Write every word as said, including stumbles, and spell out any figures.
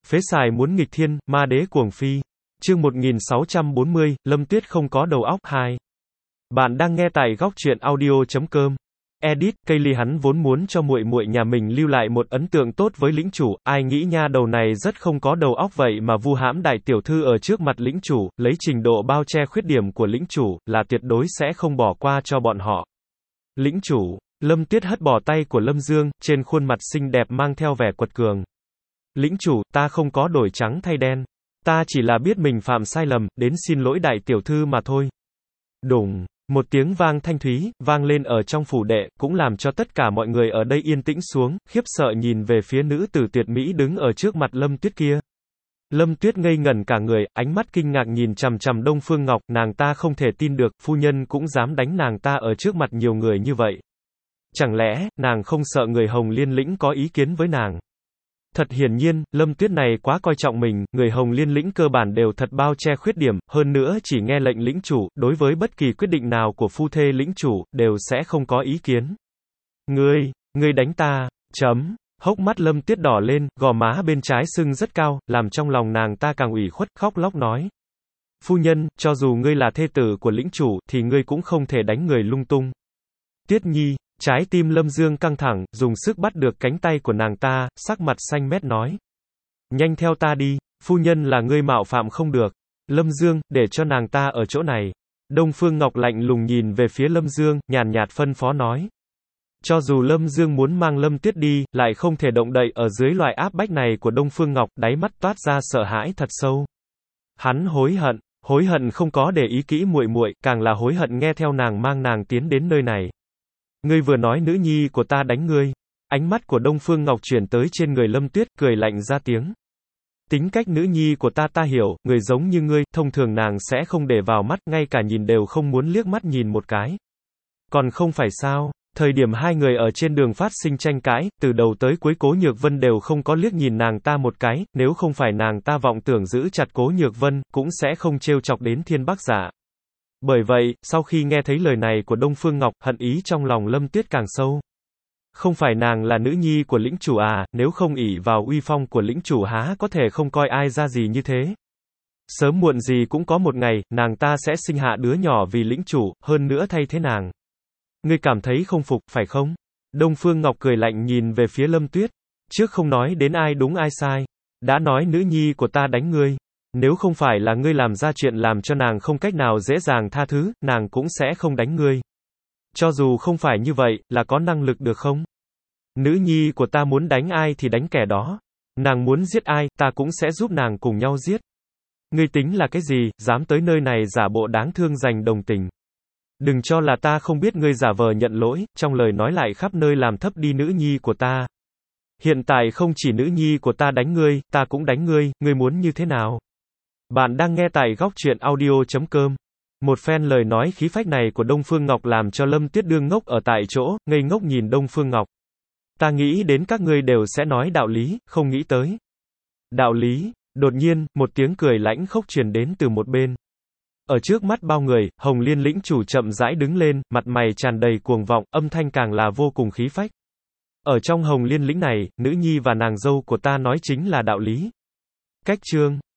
Phế xài muốn nghịch thiên, ma đế cuồng phi. Chương một nghìn sáu trăm bốn mươi, Lâm Tuyết không có đầu óc hai. Bạn đang nghe tại góc truyện audio chấm com. Edit, Kaylee hắn vốn muốn cho muội muội nhà mình lưu lại một ấn tượng tốt với lĩnh chủ, ai nghĩ nha đầu này rất không có đầu óc vậy mà vu hãm đại tiểu thư ở trước mặt lĩnh chủ, lấy trình độ bao che khuyết điểm của lĩnh chủ, là tuyệt đối sẽ không bỏ qua cho bọn họ. Lĩnh chủ, Lâm Tuyết hất bỏ tay của Lâm Dương, trên khuôn mặt xinh đẹp mang theo vẻ quật cường. Lĩnh chủ, ta không có đổi trắng thay đen. Ta chỉ là biết mình phạm sai lầm, đến xin lỗi đại tiểu thư mà thôi. Đùng, một tiếng vang thanh thúy, vang lên ở trong phủ đệ, cũng làm cho tất cả mọi người ở đây yên tĩnh xuống, khiếp sợ nhìn về phía nữ tử tuyệt mỹ đứng ở trước mặt Lâm Tuyết kia. Lâm Tuyết ngây ngẩn cả người, ánh mắt kinh ngạc nhìn chằm chằm Đông Phương Ngọc, nàng ta không thể tin được, phu nhân cũng dám đánh nàng ta ở trước mặt nhiều người như vậy. Chẳng lẽ, nàng không sợ người Hồng Liên lĩnh có ý kiến với nàng? Thật hiển nhiên, Lâm Tuyết này quá coi trọng mình, người Hồng Liên lĩnh cơ bản đều thật bao che khuyết điểm, hơn nữa chỉ nghe lệnh lĩnh chủ, đối với bất kỳ quyết định nào của phu thê lĩnh chủ, đều sẽ không có ý kiến. Ngươi, ngươi đánh ta, chấm, hốc mắt Lâm Tuyết đỏ lên, gò má bên trái sưng rất cao, làm trong lòng nàng ta càng ủy khuất, khóc lóc nói. Phu nhân, cho dù ngươi là thê tử của lĩnh chủ, thì ngươi cũng không thể đánh người lung tung. Tuyết Nhi. Trái tim Lâm Dương căng thẳng, dùng sức bắt được cánh tay của nàng ta, sắc mặt xanh mét nói. Nhanh theo ta đi, phu nhân là ngươi mạo phạm không được. Lâm Dương, để cho nàng ta ở chỗ này. Đông Phương Ngọc lạnh lùng nhìn về phía Lâm Dương, nhàn nhạt phân phó nói. Cho dù Lâm Dương muốn mang Lâm Tuyết đi, lại không thể động đậy ở dưới loại áp bách này của Đông Phương Ngọc, đáy mắt toát ra sợ hãi thật sâu. Hắn hối hận, hối hận không có để ý kỹ muội muội, càng là hối hận nghe theo nàng mang nàng tiến đến nơi này. Ngươi vừa nói nữ nhi của ta đánh ngươi. Ánh mắt của Đông Phương Ngọc chuyển tới trên người Lâm Tuyết, cười lạnh ra tiếng. Tính cách nữ nhi của ta ta hiểu, người giống như ngươi, thông thường nàng sẽ không để vào mắt, ngay cả nhìn đều không muốn liếc mắt nhìn một cái. Còn không phải sao, thời điểm hai người ở trên đường phát sinh tranh cãi, từ đầu tới cuối Cố Nhược Vân đều không có liếc nhìn nàng ta một cái, nếu không phải nàng ta vọng tưởng giữ chặt Cố Nhược Vân, cũng sẽ không trêu chọc đến Thiên Bắc Giả. Bởi vậy, sau khi nghe thấy lời này của Đông Phương Ngọc, hận ý trong lòng Lâm Tuyết càng sâu. Không phải nàng là nữ nhi của lĩnh chủ à, nếu không ỷ vào uy phong của lĩnh chủ há có thể không coi ai ra gì như thế. Sớm muộn gì cũng có một ngày, nàng ta sẽ sinh hạ đứa nhỏ vì lĩnh chủ, hơn nữa thay thế nàng. Ngươi cảm thấy không phục, phải không? Đông Phương Ngọc cười lạnh nhìn về phía Lâm Tuyết. Trước không nói đến ai đúng ai sai. Đã nói nữ nhi của ta đánh ngươi. Nếu không phải là ngươi làm ra chuyện làm cho nàng không cách nào dễ dàng tha thứ, nàng cũng sẽ không đánh ngươi. Cho dù không phải như vậy, là có năng lực được không? Nữ nhi của ta muốn đánh ai thì đánh kẻ đó. Nàng muốn giết ai, ta cũng sẽ giúp nàng cùng nhau giết. Ngươi tính là cái gì, dám tới nơi này giả bộ đáng thương giành đồng tình. Đừng cho là ta không biết ngươi giả vờ nhận lỗi, trong lời nói lại khắp nơi làm thấp đi nữ nhi của ta. Hiện tại không chỉ nữ nhi của ta đánh ngươi, ta cũng đánh ngươi, ngươi muốn như thế nào? Bạn đang nghe tại góc truyện audio chấm com. Một phen lời nói khí phách này của Đông Phương Ngọc làm cho Lâm Tuyết đương ngốc ở tại chỗ, ngây ngốc nhìn Đông Phương Ngọc. Ta nghĩ đến các ngươi đều sẽ nói đạo lý, không nghĩ tới. Đạo lý, đột nhiên, một tiếng cười lãnh khốc truyền đến từ một bên. Ở trước mắt bao người, Hồng Liên lĩnh chủ chậm rãi đứng lên, mặt mày tràn đầy cuồng vọng, âm thanh càng là vô cùng khí phách. Ở trong Hồng Liên lĩnh này, nữ nhi và nàng dâu của ta nói chính là đạo lý. Cách chương.